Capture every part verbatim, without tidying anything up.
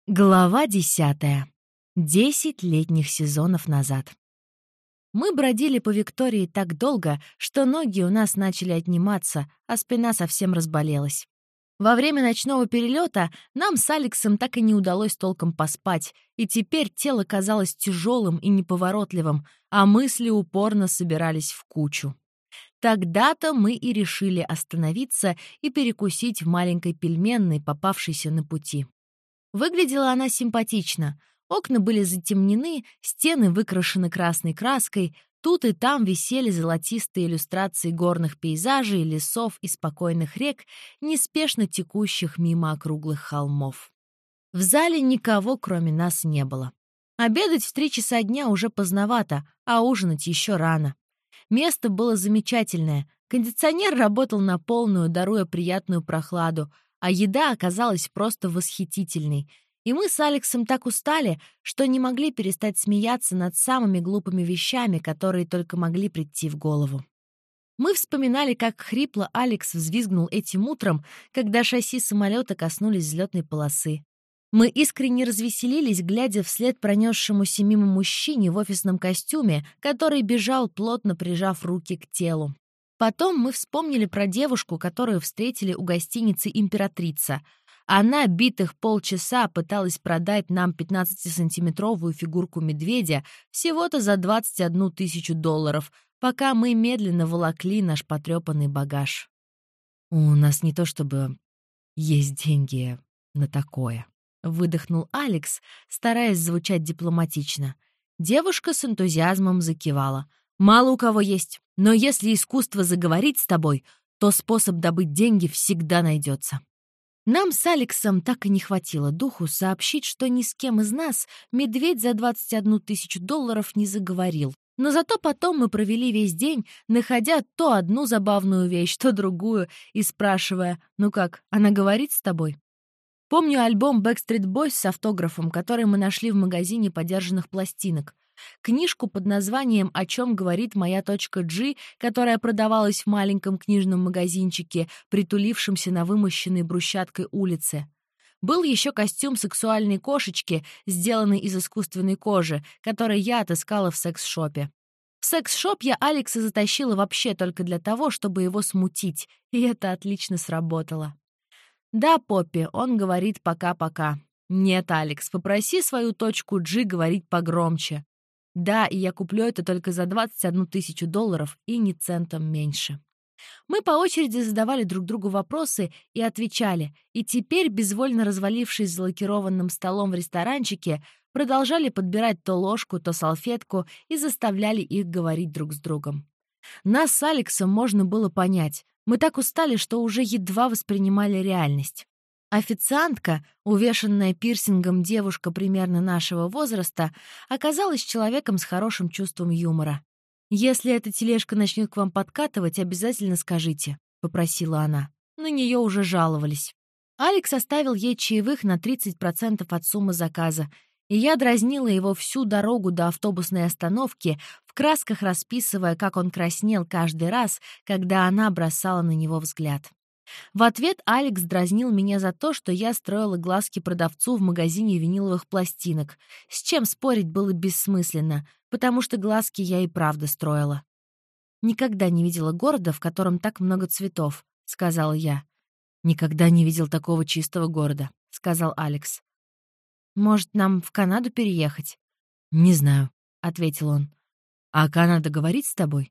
Глава десятая. Десять летних сезонов назад. Мы бродили по Виктории так долго, что ноги у нас начали отниматься, а спина совсем разболелась. Во время ночного перелета нам с Алексом так и не удалось толком поспать, и теперь тело казалось тяжелым и неповоротливым, а мысли упорно собирались в кучу. Тогда-то мы и решили остановиться и перекусить в маленькой пельменной, попавшейся на пути. Выглядела она симпатично. Окна были затемнены, стены выкрашены красной краской, тут и там висели золотистые иллюстрации горных пейзажей, лесов и спокойных рек, неспешно текущих мимо округлых холмов. В зале никого, кроме нас, не было. Обедать в три часа дня уже поздновато, а ужинать еще рано. Место было замечательное. Кондиционер работал на полную, даруя приятную прохладу, а еда оказалась просто восхитительной. И мы с Алексом так устали, что не могли перестать смеяться над самыми глупыми вещами, которые только могли прийти в голову. Мы вспоминали, как хрипло Алекс взвизгнул этим утром, когда шасси самолета коснулись взлетной полосы. Мы искренне развеселились, глядя вслед пронесшемуся мимо мужчине в офисном костюме, который бежал, плотно прижав руки к телу. Потом мы вспомнили про девушку, которую встретили у гостиницы «Императрица». Она битых полчаса пыталась продать нам пятнадцатисантиметровую фигурку медведя всего-то за двадцать одну тысячу долларов, пока мы медленно волокли наш потрепанный багаж. «У нас не то чтобы есть деньги на такое», — выдохнул Алекс, стараясь звучать дипломатично. Девушка с энтузиазмом закивала. «Мало у кого есть, но если искусство заговорить с тобой, то способ добыть деньги всегда найдется». Нам с Алексом так и не хватило духу сообщить, что ни с кем из нас медведь за двадцать одну тысячу долларов не заговорил. Но зато потом мы провели весь день, находя то одну забавную вещь, то другую, и спрашивая: «Ну как, она говорит с тобой?» Помню альбом Backstreet Boys с автографом, который мы нашли в магазине подержанных пластинок. Книжку под названием «О чем говорит моя точка G», которая продавалась в маленьком книжном магазинчике, притулившемся на вымощенной брусчаткой улице. Был еще костюм сексуальной кошечки, сделанный из искусственной кожи, который я отыскала в секс-шопе. В секс-шоп я Алекса затащила вообще только для того, чтобы его смутить, и это отлично сработало. «Да, Поппи, он говорит пока-пока». «Нет, Алекс, попроси свою точку G говорить погромче». «Да, и я куплю это только за двадцать одну тысячу долларов и ни центом меньше». Мы по очереди задавали друг другу вопросы и отвечали, и теперь, безвольно развалившись за лакированным столом в ресторанчике, продолжали подбирать то ложку, то салфетку и заставляли их говорить друг с другом. Нас с Алексом можно было понять. Мы так устали, что уже едва воспринимали реальность. Официантка, увешанная пирсингом девушка примерно нашего возраста, оказалась человеком с хорошим чувством юмора. «Если эта тележка начнет к вам подкатывать, обязательно скажите», — попросила она. На нее уже жаловались. Алекс оставил ей чаевых на тридцать процентов от суммы заказа, и я дразнила его всю дорогу до автобусной остановки, в красках расписывая, как он краснел каждый раз, когда она бросала на него взгляд. В ответ Алекс дразнил меня за то, что я строила глазки продавцу в магазине виниловых пластинок, с чем спорить было бессмысленно, потому что глазки я и правда строила. «Никогда не видела города, в котором так много цветов», — сказала я. «Никогда не видел такого чистого города», — сказал Алекс. «Может, нам в Канаду переехать?» «Не знаю», — ответил он. «А Канада говорит с тобой?»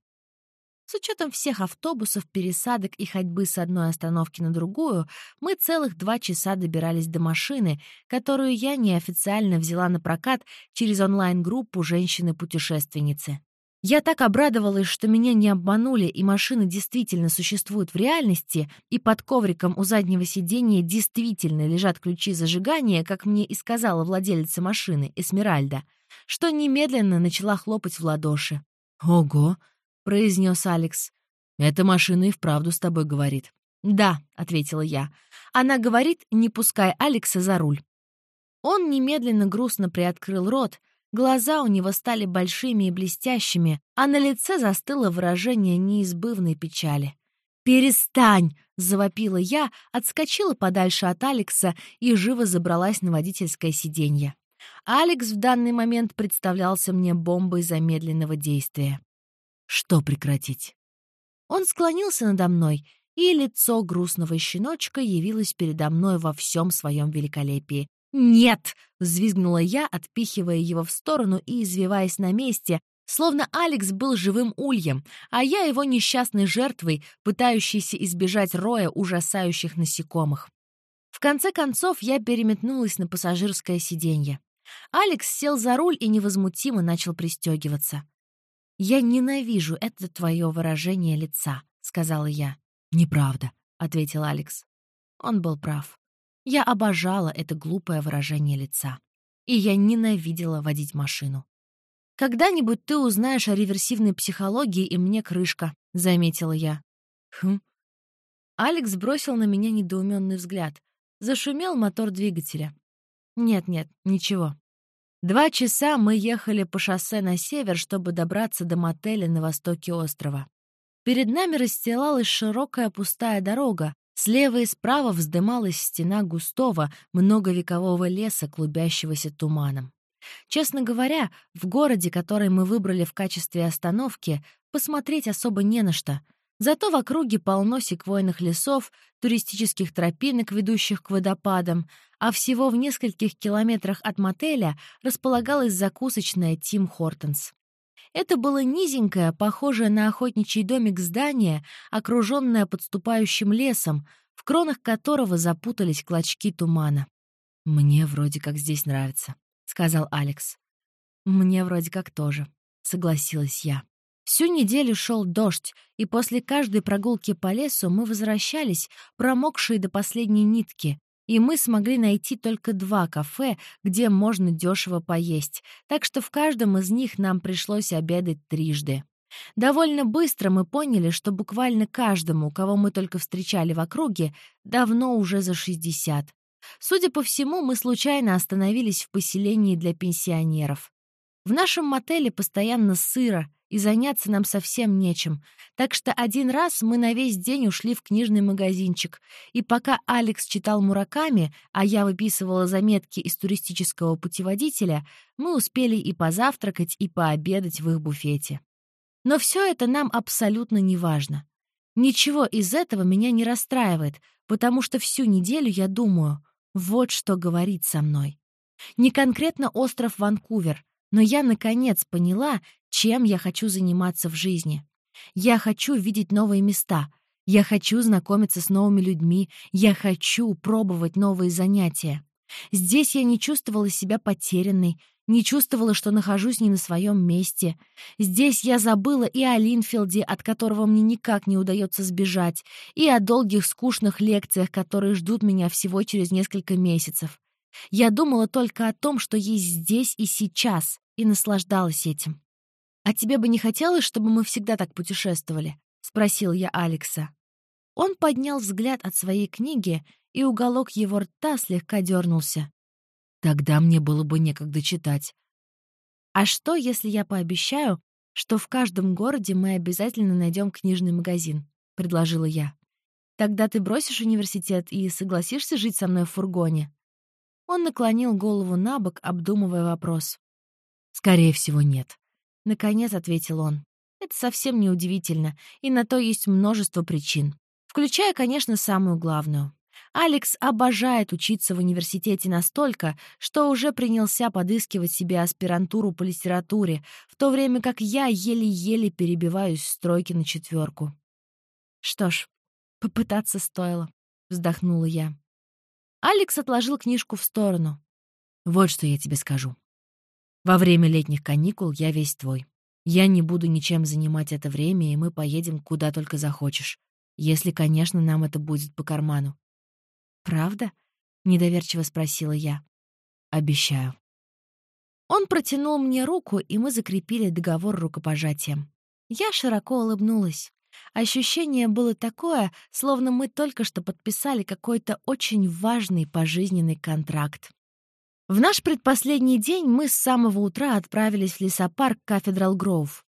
С учетом всех автобусов, пересадок и ходьбы с одной остановки на другую, мы целых два часа добирались до машины, которую я неофициально взяла на прокат через онлайн-группу «Женщины-путешественницы». Я так обрадовалась, что меня не обманули, и машины действительно существуют в реальности, и под ковриком у заднего сиденья действительно лежат ключи зажигания, как мне и сказала владелица машины, Эсмеральда, что немедленно начала хлопать в ладоши. «Ого!» — произнес Алекс. «Эта машина и вправду с тобой говорит». «Да», — ответила я. «Она говорит, не пускай Алекса за руль». Он немедленно грустно приоткрыл рот, глаза у него стали большими и блестящими, а на лице застыло выражение неизбывной печали. «Перестань!» — завопила я, отскочила подальше от Алекса и живо забралась на водительское сиденье. Алекс в данный момент представлялся мне бомбой замедленного действия. «Что прекратить?» Он склонился надо мной, и лицо грустного щеночка явилось передо мной во всем своем великолепии. «Нет!» — взвизгнула я, отпихивая его в сторону и извиваясь на месте, словно Алекс был живым ульем, а я его несчастной жертвой, пытающейся избежать роя ужасающих насекомых. В конце концов я переметнулась на пассажирское сиденье. Алекс сел за руль и невозмутимо начал пристегиваться. «Я ненавижу это твое выражение лица», — сказала я. «Неправда», — ответил Алекс. Он был прав. Я обожала это глупое выражение лица. И я ненавидела водить машину. «Когда-нибудь ты узнаешь о реверсивной психологии, и мне крышка», — заметила я. «Хм». Алекс бросил на меня недоуменный взгляд. Зашумел мотор двигателя. «Нет-нет, ничего». Два часа мы ехали по шоссе на север, чтобы добраться до мотеля на востоке острова. Перед нами расстилалась широкая пустая дорога, слева и справа вздымалась стена густого, многовекового леса, клубящегося туманом. Честно говоря, в городе, который мы выбрали в качестве остановки, посмотреть особо не на что. Зато в округе полно секвойных лесов, туристических тропинок, ведущих к водопадам, а всего в нескольких километрах от мотеля располагалась закусочная Тим Хортонс. Это было низенькое, похожее на охотничий домик здание, окруженное подступающим лесом, в кронах которого запутались клочки тумана. «Мне вроде как здесь нравится», — сказал Алекс. «Мне вроде как тоже», — согласилась я. Всю неделю шел дождь, и после каждой прогулки по лесу мы возвращались, промокшие до последней нитки, и мы смогли найти только два кафе, где можно дешево поесть, так что в каждом из них нам пришлось обедать трижды. Довольно быстро мы поняли, что буквально каждому, кого мы только встречали в округе, давно уже за шестьдесят. Судя по всему, мы случайно остановились в поселении для пенсионеров. В нашем мотеле постоянно сыро, и заняться нам совсем нечем, так что один раз мы на весь день ушли в книжный магазинчик, и пока Алекс читал Мураками, а я выписывала заметки из туристического путеводителя, мы успели и позавтракать, и пообедать в их буфете. Но все это нам абсолютно не важно. Ничего из этого меня не расстраивает, потому что всю неделю я думаю, вот что говорит со мной. Не конкретно остров Ванкувер, но я, наконец, поняла, чем я хочу заниматься в жизни. Я хочу видеть новые места. Я хочу знакомиться с новыми людьми. Я хочу пробовать новые занятия. Здесь я не чувствовала себя потерянной, не чувствовала, что нахожусь не на своем месте. Здесь я забыла и о Линфилде, от которого мне никак не удается сбежать, и о долгих скучных лекциях, которые ждут меня всего через несколько месяцев. Я думала только о том, что есть здесь и сейчас, и наслаждалась этим. «А тебе бы не хотелось, чтобы мы всегда так путешествовали?» — спросил я Алекса. Он поднял взгляд от своей книги, и уголок его рта слегка дернулся. «Тогда мне было бы некогда читать». «А что, если я пообещаю, что в каждом городе мы обязательно найдем книжный магазин?» — предложила я. «Тогда ты бросишь университет и согласишься жить со мной в фургоне?» Он наклонил голову набок, обдумывая вопрос. «Скорее всего, нет», — наконец ответил он. «Это совсем не удивительно, и на то есть множество причин, включая, конечно, самую главную. Алекс обожает учиться в университете настолько, что уже принялся подыскивать себе аспирантуру по литературе, в то время как я еле-еле перебиваюсь с тройки на четверку. «Что ж, попытаться стоило», — вздохнула я. Алекс отложил книжку в сторону. «Вот что я тебе скажу. Во время летних каникул я весь твой. Я не буду ничем занимать это время, и мы поедем куда только захочешь. Если, конечно, нам это будет по карману». «Правда?» — недоверчиво спросила я. «Обещаю». Он протянул мне руку, и мы закрепили договор рукопожатием. Я широко улыбнулась. Ощущение было такое, словно мы только что подписали какой-то очень важный пожизненный контракт. В наш предпоследний день мы с самого утра отправились в лесопарк Кафедрал Гроув.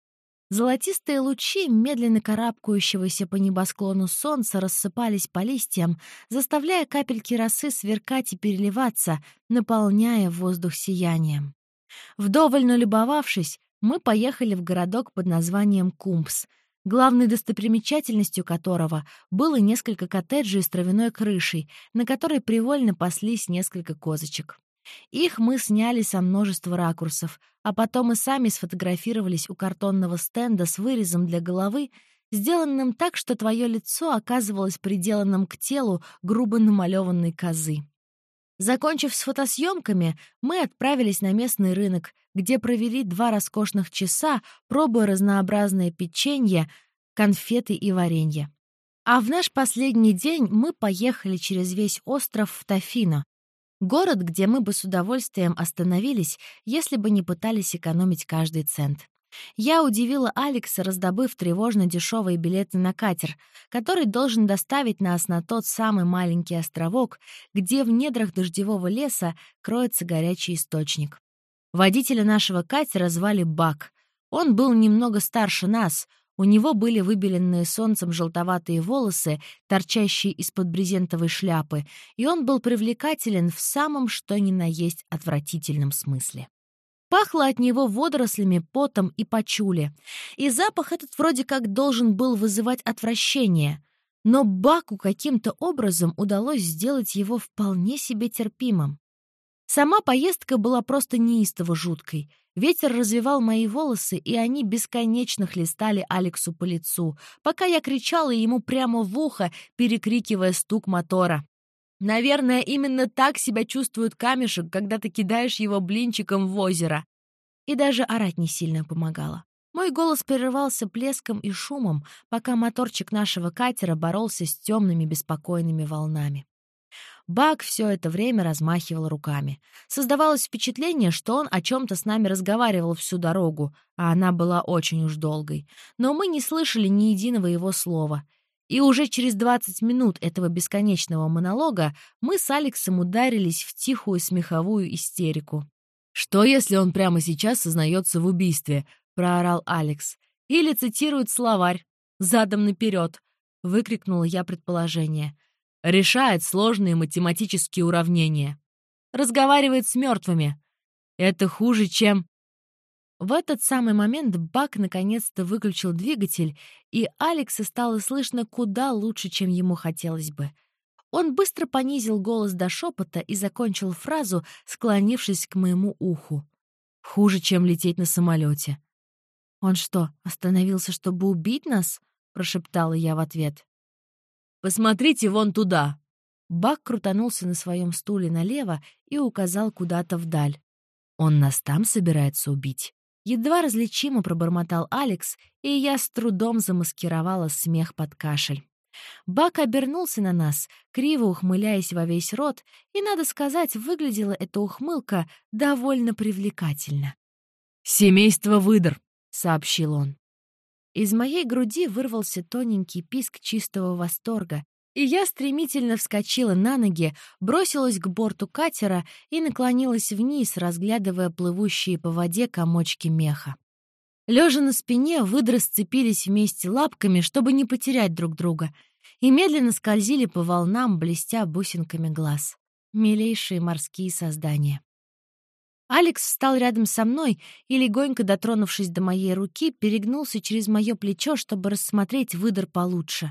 Золотистые лучи медленно карабкающегося по небосклону солнца рассыпались по листьям, заставляя капельки росы сверкать и переливаться, наполняя воздух сиянием. Вдоволь налюбовавшись, мы поехали в городок под названием Кумпс, главной достопримечательностью которого было несколько коттеджей с травяной крышей, на которой привольно паслись несколько козочек. Их мы сняли со множества ракурсов, а потом и сами сфотографировались у картонного стенда с вырезом для головы, сделанным так, что твое лицо оказывалось приделанным к телу грубо намалеванной козы. Закончив с фотосъемками, мы отправились на местный рынок, где провели два роскошных часа, пробуя разнообразные печенья, конфеты и варенье. А в наш последний день мы поехали через весь остров в Тофино, город, где мы бы с удовольствием остановились, если бы не пытались экономить каждый цент. Я удивила Алекса, раздобыв тревожно дешевые билеты на катер, который должен доставить нас на тот самый маленький островок, где в недрах дождевого леса кроется горячий источник. Водителя нашего катера звали Бак. Он был немного старше нас. У него были выбеленные солнцем желтоватые волосы, торчащие из-под брезентовой шляпы, и он был привлекателен в самом что ни на есть отвратительном смысле. Пахло от него водорослями, потом и пачули, и запах этот вроде как должен был вызывать отвращение, но Баку каким-то образом удалось сделать его вполне себе терпимым. Сама поездка была просто неистово жуткой. Ветер развевал мои волосы, и они бесконечно хлестали Алексу по лицу, пока я кричала ему прямо в ухо, перекрикивая стук мотора. Наверное, именно так себя чувствует камешек, когда ты кидаешь его блинчиком в озеро. И даже орать не сильно помогало. Мой голос прерывался плеском и шумом, пока моторчик нашего катера боролся с темными беспокойными волнами. Бак все это время размахивал руками. Создавалось впечатление, что он о чем-то с нами разговаривал всю дорогу, а она была очень уж долгой. Но мы не слышали ни единого его слова. И уже через двадцать минут этого бесконечного монолога мы с Алексом ударились в тихую смеховую истерику. «Что, если он прямо сейчас сознается в убийстве?» — проорал Алекс. «Или цитирует словарь. Задом наперед!» — выкрикнула я предположение. «Решает сложные математические уравнения. Разговаривает с мертвыми. Это хуже, чем...» В этот самый момент Бак наконец-то выключил двигатель, и Алекса стало слышно куда лучше, чем ему хотелось бы. Он быстро понизил голос до шепота и закончил фразу, склонившись к моему уху. «Хуже, чем лететь на самолете». «Он что, остановился, чтобы убить нас?» — прошептала я в ответ. «Посмотрите вон туда!» Бак крутанулся на своем стуле налево и указал куда-то вдаль. «Он нас там собирается убить?» Едва различимо пробормотал Алекс, и я с трудом замаскировала смех под кашель. Бак обернулся на нас, криво ухмыляясь во весь рот, и, надо сказать, выглядела эта ухмылка довольно привлекательно. «Семейство выдр», — сообщил он. Из моей груди вырвался тоненький писк чистого восторга, и я стремительно вскочила на ноги, бросилась к борту катера и наклонилась вниз, разглядывая плывущие по воде комочки меха. Лежа на спине, выдры сцепились вместе лапками, чтобы не потерять друг друга, и медленно скользили по волнам, блестя бусинками глаз. Милейшие морские создания. Алекс встал рядом со мной и, легонько дотронувшись до моей руки, перегнулся через мое плечо, чтобы рассмотреть выдр получше.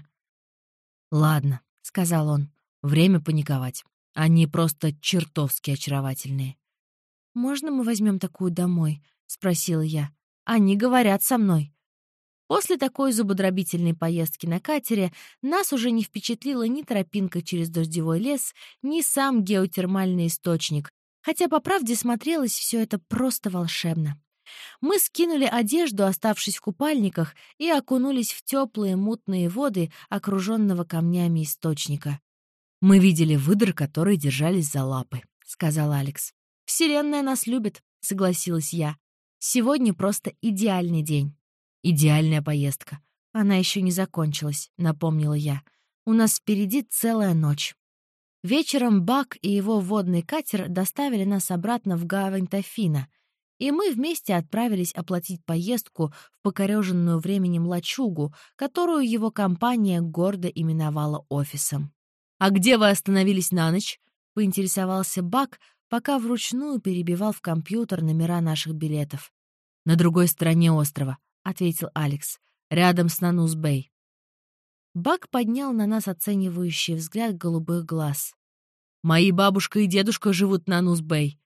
«Ладно», — сказал он, — «время паниковать. Они просто чертовски очаровательные». «Можно мы возьмем такую домой?» — спросила я. «Они говорят со мной». После такой зубодробительной поездки на катере нас уже не впечатлила ни тропинка через дождевой лес, ни сам геотермальный источник, хотя, по правде, смотрелось все это просто волшебно. Мы скинули одежду, оставшись в купальниках, и окунулись в теплые мутные воды, окруженного камнями источника. «Мы видели выдр, которые держались за лапы», — сказал Алекс. «Вселенная нас любит», — согласилась я. «Сегодня просто идеальный день». «Идеальная поездка». «Она еще не закончилась», — напомнила я. «У нас впереди целая ночь». Вечером Бак и его водный катер доставили нас обратно в гавань Тофино. И мы вместе отправились оплатить поездку в покореженную временем лачугу, которую его компания гордо именовала офисом. «А где вы остановились на ночь?» — поинтересовался Бак, пока вручную перебивал в компьютер номера наших билетов. «На другой стороне острова», — ответил Алекс, — «рядом с Нанус-Бэй». Бак поднял на нас оценивающий взгляд голубых глаз. «Мои бабушка и дедушка живут на Нанус-Бэй».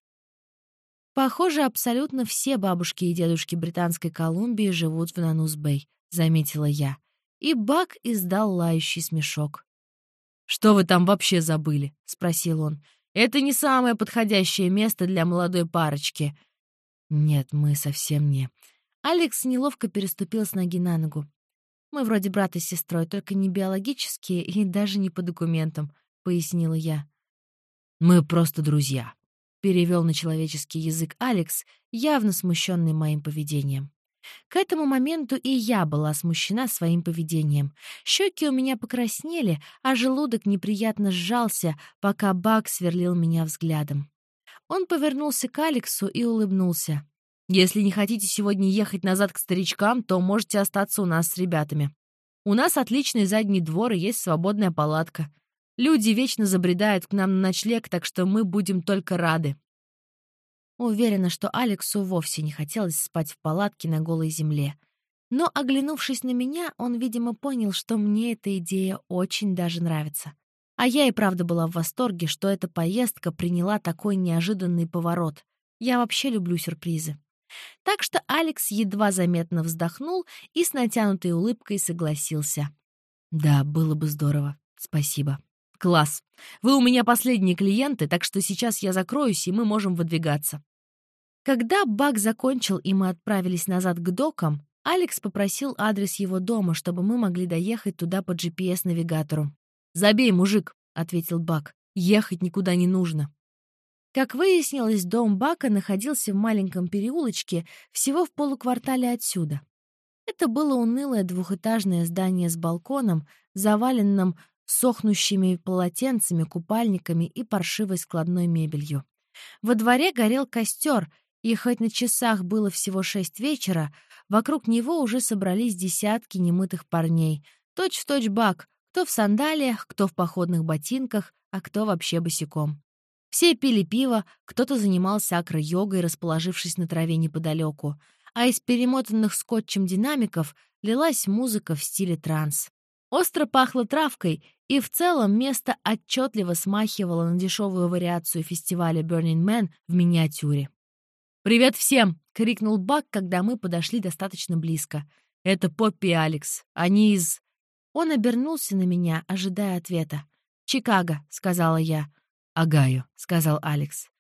«Похоже, абсолютно все бабушки и дедушки Британской Колумбии живут в Нанус-Бэй», — заметила я. И Бак издал лающий смешок. «Что вы там вообще забыли?» — спросил он. «Это не самое подходящее место для молодой парочки». «Нет, мы совсем не». Алекс неловко переступил с ноги на ногу. «Мы вроде брата с сестрой, только не биологические и даже не по документам», — пояснила я. «Мы просто друзья», — перевел на человеческий язык Алекс, явно смущенный моим поведением. К этому моменту и я была смущена своим поведением. Щеки у меня покраснели, а желудок неприятно сжался, пока Бак сверлил меня взглядом. Он повернулся к Алексу и улыбнулся. «Если не хотите сегодня ехать назад к старичкам, то можете остаться у нас с ребятами. У нас отличный задний двор и есть свободная палатка. Люди вечно забредают к нам на ночлег, так что мы будем только рады». Уверена, что Алексу вовсе не хотелось спать в палатке на голой земле. Но, оглянувшись на меня, он, видимо, понял, что мне эта идея очень даже нравится. А я и правда была в восторге, что эта поездка приняла такой неожиданный поворот. Я вообще люблю сюрпризы. Так что Алекс едва заметно вздохнул и с натянутой улыбкой согласился. «Да, было бы здорово. Спасибо». «Класс. Вы у меня последние клиенты, так что сейчас я закроюсь, и мы можем выдвигаться». Когда Бак закончил, и мы отправились назад к докам, Алекс попросил адрес его дома, чтобы мы могли доехать туда по джи пи эс-навигатору. «Забей, мужик», — ответил Бак. «Ехать никуда не нужно». Как выяснилось, дом Бака находился в маленьком переулочке всего в полуквартале отсюда. Это было унылое двухэтажное здание с балконом, заваленным сохнущими полотенцами, купальниками и паршивой складной мебелью. Во дворе горел костер, и хоть на часах было всего шесть вечера, вокруг него уже собрались десятки немытых парней. Точь-в-точь Бак, кто в сандалиях, кто в походных ботинках, а кто вообще босиком. Все пили пиво, кто-то занимался акро-йогой, расположившись на траве неподалеку, а из перемотанных скотчем динамиков лилась музыка в стиле транс. Остро пахло травкой, и в целом место отчетливо смахивало на дешевую вариацию фестиваля Burning Man в миниатюре. «Привет всем!» — крикнул Бак, когда мы подошли достаточно близко. «Это Поппи и Алекс. Они из...» Он обернулся на меня, ожидая ответа. «Чикаго», — сказала я. «Огайо», — сказал Алекс.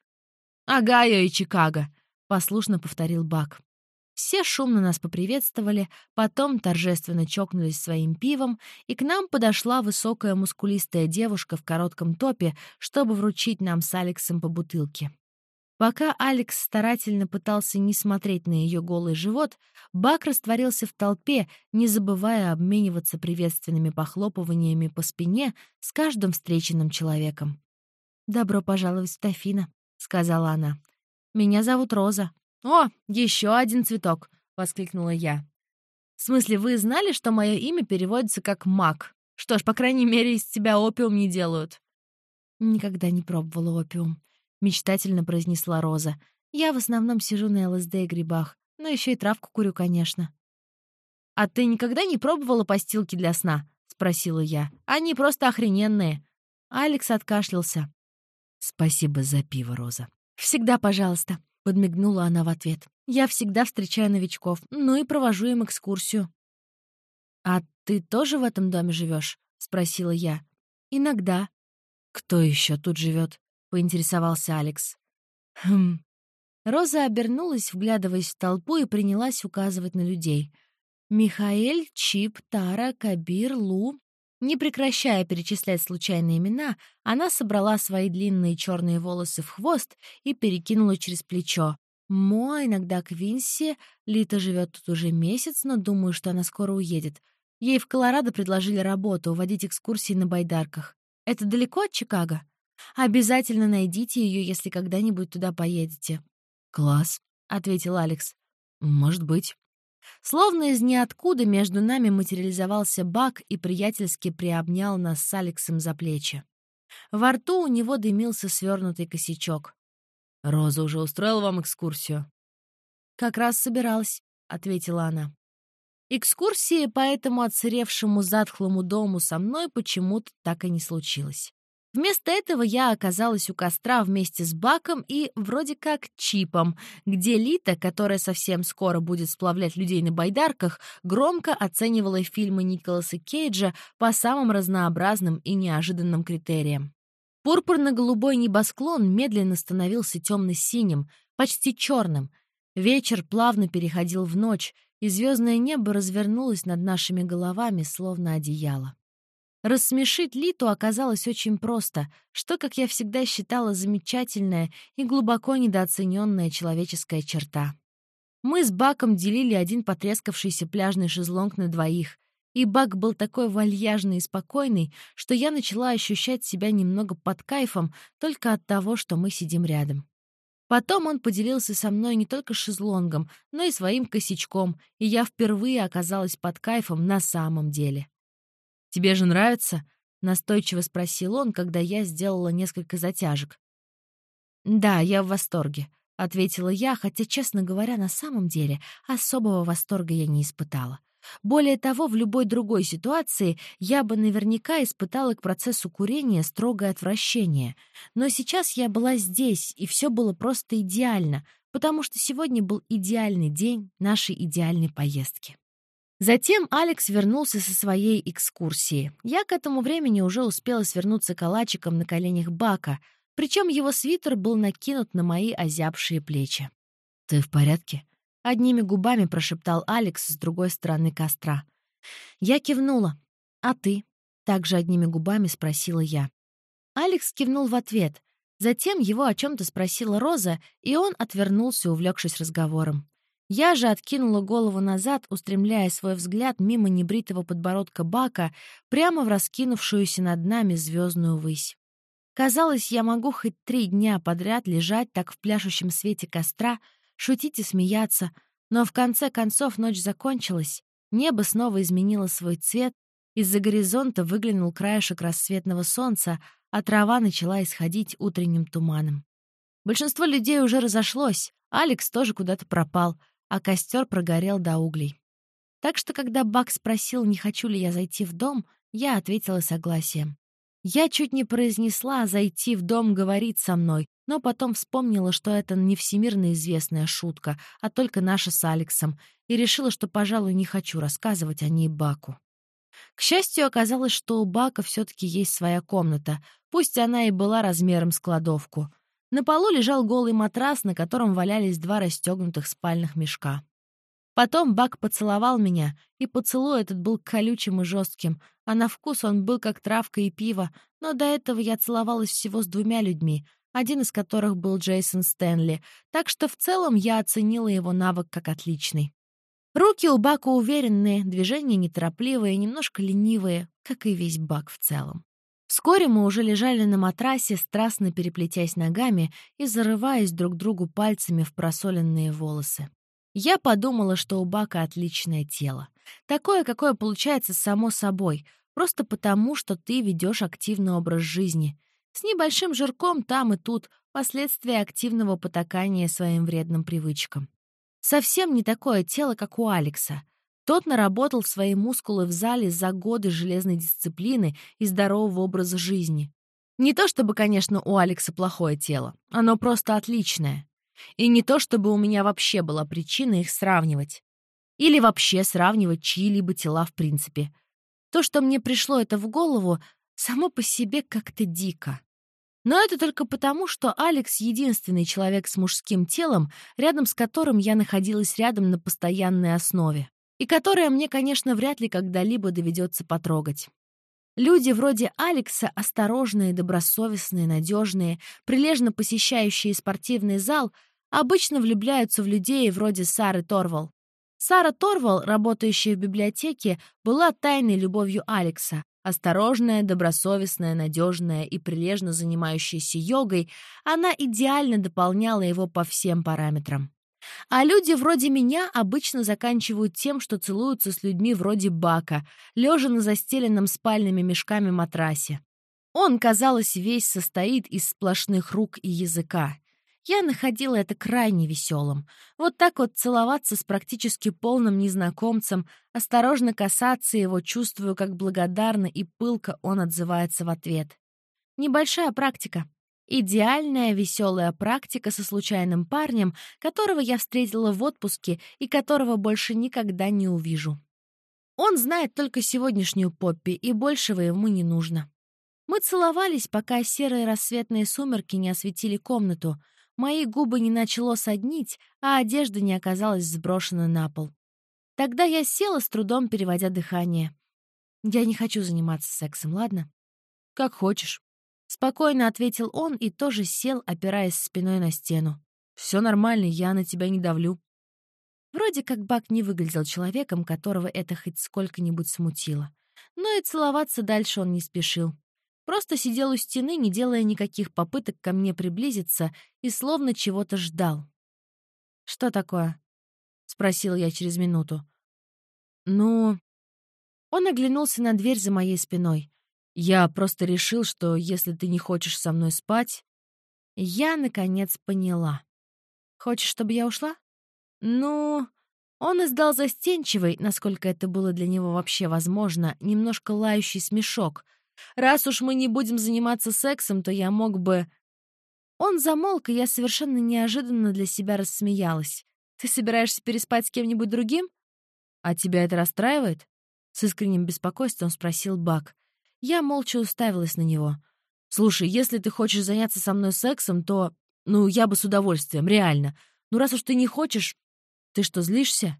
«Огайо и Чикаго», — послушно повторил Бак. Все шумно нас поприветствовали, потом торжественно чокнулись своим пивом, и к нам подошла высокая мускулистая девушка в коротком топе, чтобы вручить нам с Алексом по бутылке. Пока Алекс старательно пытался не смотреть на ее голый живот, Бак растворился в толпе, не забывая обмениваться приветственными похлопываниями по спине с каждым встреченным человеком. «Добро пожаловать в Тофино», — сказала она. «Меня зовут Роза». «О, еще один цветок!» — воскликнула я. «В смысле, вы знали, что мое имя переводится как «маг»? Что ж, по крайней мере, из тебя опиум не делают». «Никогда не пробовала опиум», — мечтательно произнесла Роза. «Я в основном сижу на эл эс дэ и грибах, но еще и травку курю, конечно». «А ты никогда не пробовала постилки для сна?» — спросила я. «Они просто охрененные». Алекс откашлялся. «Спасибо за пиво, Роза». «Всегда пожалуйста», — подмигнула она в ответ. «Я всегда встречаю новичков, ну и провожу им экскурсию». «А ты тоже в этом доме живешь?» — спросила я. «Иногда». «Кто еще тут живет?» — поинтересовался Алекс. «Хм». Роза обернулась, вглядываясь в толпу, и принялась указывать на людей. «Михаэль, Чип, Тара, Кабир, Лу». Не прекращая перечислять случайные имена, она собрала свои длинные черные волосы в хвост и перекинула через плечо. «Мо, иногда Квинси. Лита живет тут уже месяц, но думаю, что она скоро уедет. Ей в Колорадо предложили работу, водить экскурсии на байдарках. Это далеко от Чикаго? Обязательно найдите ее, если когда-нибудь туда поедете». «Класс», ответил Алекс. «Может быть». Словно из ниоткуда между нами материализовался Бак и приятельски приобнял нас с Алексом за плечи. Во рту у него дымился свернутый косячок. «Роза уже устроила вам экскурсию?» «Как раз собиралась», — ответила она. Экскурсии по этому отсыревшему затхлому дому со мной почему-то так и не случилось. Вместо этого я оказалась у костра вместе с Баком и вроде как Чипом, где Лита, которая совсем скоро будет сплавлять людей на байдарках, громко оценивала фильмы Николаса Кейджа по самым разнообразным и неожиданным критериям. Пурпурно-голубой небосклон медленно становился темно-синим, почти черным. Вечер плавно переходил в ночь, и звездное небо развернулось над нашими головами, словно одеяло. Рассмешить Литу оказалось очень просто, что, как я всегда считала, замечательная и глубоко недооцененная человеческая черта. Мы с Баком делили один потрескавшийся пляжный шезлонг на двоих, и Бак был такой вальяжный и спокойный, что я начала ощущать себя немного под кайфом только от того, что мы сидим рядом. Потом он поделился со мной не только шезлонгом, но и своим косячком, и я впервые оказалась под кайфом на самом деле. «Тебе же нравится?» — настойчиво спросил он, когда я сделала несколько затяжек. «Да, я в восторге», — ответила я, хотя, честно говоря, на самом деле особого восторга я не испытала. Более того, в любой другой ситуации я бы наверняка испытала к процессу курения строгое отвращение. Но сейчас я была здесь, и все было просто идеально, потому что сегодня был идеальный день нашей идеальной поездки. Затем Алекс вернулся со своей экскурсии. Я к этому времени уже успела свернуться калачиком на коленях Бака, причем его свитер был накинут на мои озябшие плечи. «Ты в порядке?» — одними губами прошептал Алекс с другой стороны костра. Я кивнула. «А ты?» — также одними губами спросила я. Алекс кивнул в ответ. Затем его о чем-то спросила Роза, и он отвернулся, увлекшись разговором. Я же откинула голову назад, устремляя свой взгляд мимо небритого подбородка Бака прямо в раскинувшуюся над нами звездную высь. Казалось, я могу хоть три дня подряд лежать так в пляшущем свете костра, шутить и смеяться, но в конце концов ночь закончилась, небо снова изменило свой цвет, из-за горизонта выглянул краешек рассветного солнца, а трава начала исходить утренним туманом. Большинство людей уже разошлось, Алекс тоже куда-то пропал, а костер прогорел до углей. Так что, когда Бак спросил, не хочу ли я зайти в дом, я ответила согласием. Я чуть не произнесла «зайти в дом говорить со мной», но потом вспомнила, что это не всемирно известная шутка, а только наша с Алексом, и решила, что, пожалуй, не хочу рассказывать о ней Баку. К счастью, оказалось, что у Бака все-таки есть своя комната, пусть она и была размером с кладовку. На полу лежал голый матрас, на котором валялись два расстегнутых спальных мешка. Потом Бак поцеловал меня, и поцелуй этот был колючим и жестким, а на вкус он был как травка и пиво, но до этого я целовалась всего с двумя людьми, один из которых был Джейсон Стэнли, так что в целом я оценила его навык как отличный. Руки у Бака уверенные, движения неторопливые, немножко ленивые, как и весь Бак в целом. Вскоре мы уже лежали на матрасе, страстно переплетясь ногами и зарываясь друг другу пальцами в просоленные волосы. Я подумала, что у Бака отличное тело. Такое, какое получается само собой, просто потому, что ты ведешь активный образ жизни. С небольшим жирком там и тут, последствия активного потакания своим вредным привычкам. Совсем не такое тело, как у Алекса. Тот наработал свои мускулы в зале за годы железной дисциплины и здорового образа жизни. Не то чтобы, конечно, у Алекса плохое тело. Оно просто отличное. И не то чтобы у меня вообще была причина их сравнивать. Или вообще сравнивать чьи-либо тела в принципе. То, что мне пришло это в голову, само по себе как-то дико. Но это только потому, что Алекс — единственный человек с мужским телом, рядом с которым я находилась рядом на постоянной основе. И которое мне, конечно, вряд ли когда-либо доведется потрогать. Люди вроде Алекса, осторожные, добросовестные, надежные, прилежно посещающие спортивный зал, обычно влюбляются в людей вроде Сары Торвал. Сара Торвал, работающая в библиотеке, была тайной любовью Алекса. Осторожная, добросовестная, надежная и прилежно занимающаяся йогой, она идеально дополняла его по всем параметрам. А люди вроде меня обычно заканчивают тем, что целуются с людьми вроде Бака, лежа на застеленном спальными мешками матрасе. Он, казалось, весь состоит из сплошных рук и языка. Я находила это крайне веселым. Вот так вот целоваться с практически полным незнакомцем, осторожно касаться его, чувствую, как благодарно и пылко он отзывается в ответ. Небольшая практика. Идеальная веселая практика со случайным парнем, которого я встретила в отпуске и которого больше никогда не увижу. Он знает только сегодняшнюю Поппи, и большего ему не нужно. Мы целовались, пока серые рассветные сумерки не осветили комнату. Мои губы не начало соднить, а одежда не оказалась сброшена на пол. Тогда я села, с трудом переводя дыхание. «Я не хочу заниматься сексом, ладно?» «Как хочешь», — спокойно ответил он и тоже сел, опираясь спиной на стену. «Все нормально, я на тебя не давлю». Вроде как Бак не выглядел человеком, которого это хоть сколько-нибудь смутило. Но и целоваться дальше он не спешил. Просто сидел у стены, не делая никаких попыток ко мне приблизиться, и словно чего-то ждал. «Что такое?» — спросила я через минуту. «Ну...» Он оглянулся на дверь за моей спиной. «Я просто решил, что если ты не хочешь со мной спать...» Я, наконец, поняла. «Хочешь, чтобы я ушла?» «Ну...» Он издал застенчивый, насколько это было для него вообще возможно, немножко лающий смешок. «Раз уж мы не будем заниматься сексом, то я мог бы...» Он замолк, и я совершенно неожиданно для себя рассмеялась. «Ты собираешься переспать с кем-нибудь другим?» «А тебя это расстраивает?» С искренним беспокойством спросил Бак. Я молча уставилась на него. «Слушай, если ты хочешь заняться со мной сексом, то... Ну, я бы с удовольствием, реально. Ну, раз уж ты не хочешь... Ты что, злишься?»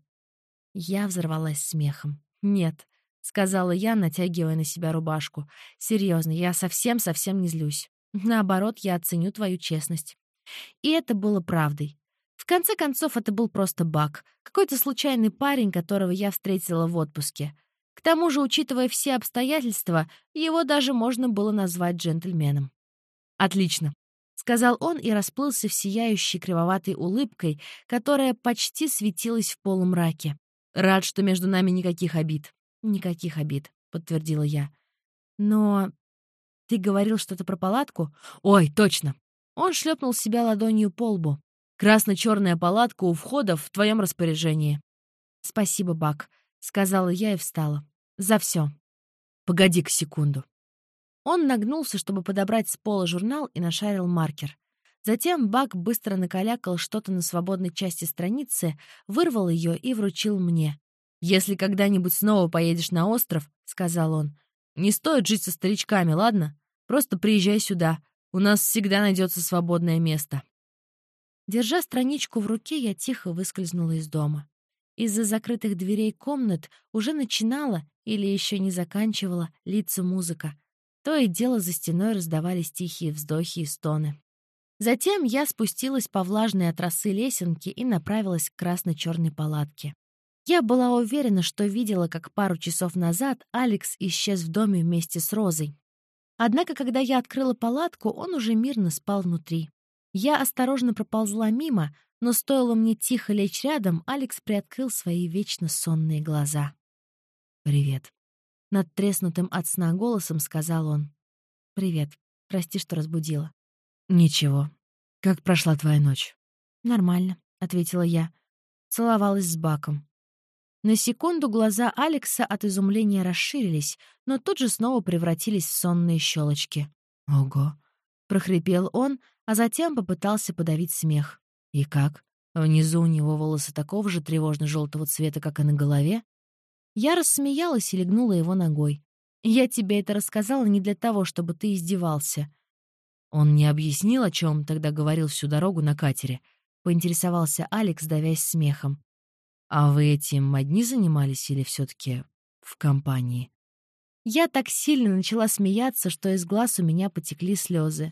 Я взорвалась смехом. «Нет», — сказала я, натягивая на себя рубашку. «Серьезно, я совсем-совсем не злюсь. Наоборот, я оценю твою честность». И это было правдой. В конце концов, это был просто Бак, какой-то случайный парень, которого я встретила в отпуске. К тому же, учитывая все обстоятельства, его даже можно было назвать джентльменом. «Отлично», — сказал он и расплылся в сияющей кривоватой улыбкой, которая почти светилась в полумраке. «Рад, что между нами никаких обид». «Никаких обид», — подтвердила я. «Но ты говорил что-то про палатку?» «Ой, точно!» Он шлепнул себя ладонью по лбу. «Красно-черная палатка у входа в твоем распоряжении». «Спасибо, Бак», — сказала я и встала. «За все». «Погоди-ка секунду». Он нагнулся, чтобы подобрать с пола журнал, и нашарил маркер. Затем Бак быстро накалякал что-то на свободной части страницы, вырвал ее и вручил мне. «Если когда-нибудь снова поедешь на остров, — сказал он, — не стоит жить со старичками, ладно? Просто приезжай сюда. У нас всегда найдется свободное место». Держа страничку в руке, я тихо выскользнула из дома. Из-за закрытых дверей комнат уже начинала, или еще не заканчивала, литься музыка. То и дело за стеной раздавались тихие вздохи и стоны. Затем я спустилась по влажной от росы лесенке и направилась к красно-черной палатке. Я была уверена, что видела, как пару часов назад Алекс исчез в доме вместе с Розой. Однако, когда я открыла палатку, он уже мирно спал внутри. Я осторожно проползла мимо, но стоило мне тихо лечь рядом, Алекс приоткрыл свои вечно сонные глаза. «Привет», — надтреснутым от сна голосом сказал он. «Привет. Прости, что разбудила». «Ничего. Как прошла твоя ночь?» «Нормально», — ответила я. Целовалась с Баком. На секунду глаза Алекса от изумления расширились, но тут же снова превратились в сонные щелочки. «Ого!» — прохрипел он, а затем попытался подавить смех. «И как? Внизу у него волосы такого же тревожно-желтого цвета, как и на голове?» Я рассмеялась и легнула его ногой. «Я тебе это рассказала не для того, чтобы ты издевался». «Он не объяснил, о чем тогда говорил всю дорогу на катере?» — поинтересовался Алекс, давясь смехом. «А вы этим одни занимались или все-таки в компании?» Я так сильно начала смеяться, что из глаз у меня потекли слезы.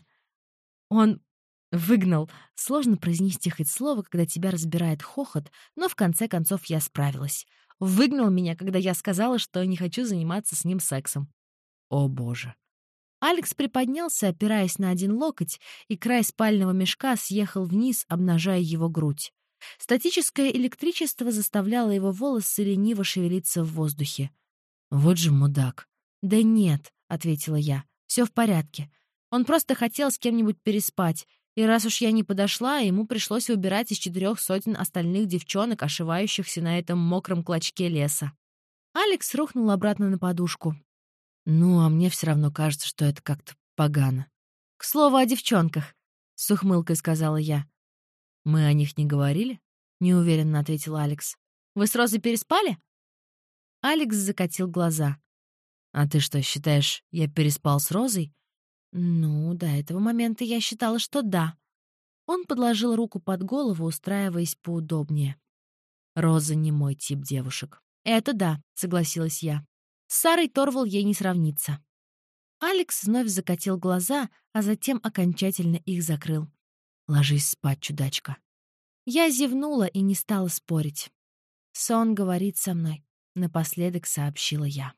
Он выгнал. Сложно произнести хоть слово, когда тебя разбирает хохот, но в конце концов я справилась. Выгнал меня, когда я сказала, что не хочу заниматься с ним сексом. О, боже. Алекс приподнялся, опираясь на один локоть, и край спального мешка съехал вниз, обнажая его грудь. Статическое электричество заставляло его волосы лениво шевелиться в воздухе. «Вот же мудак!» «Да нет», — ответила я, — «всё в порядке. Он просто хотел с кем-нибудь переспать, и раз уж я не подошла, ему пришлось выбирать из четырех сотен остальных девчонок, ошивающихся на этом мокром клочке леса». Алекс рухнул обратно на подушку. «Ну, а мне всё равно кажется, что это как-то погано». «К слову о девчонках», — с ухмылкой сказала я. «Мы о них не говорили?» — неуверенно ответил Алекс. «Вы с Розой переспали?» Алекс закатил глаза. «А ты что, считаешь, я переспал с Розой?» «Ну, до этого момента я считала, что да». Он подложил руку под голову, устраиваясь поудобнее. «Роза не мой тип девушек». «Это да», — согласилась я. «С Сарой Торвал ей не сравнится». Алекс вновь закатил глаза, а затем окончательно их закрыл. «Ложись спать, чудачка». Я зевнула и не стала спорить. «Сон говорит со мной», — напоследок сообщила я.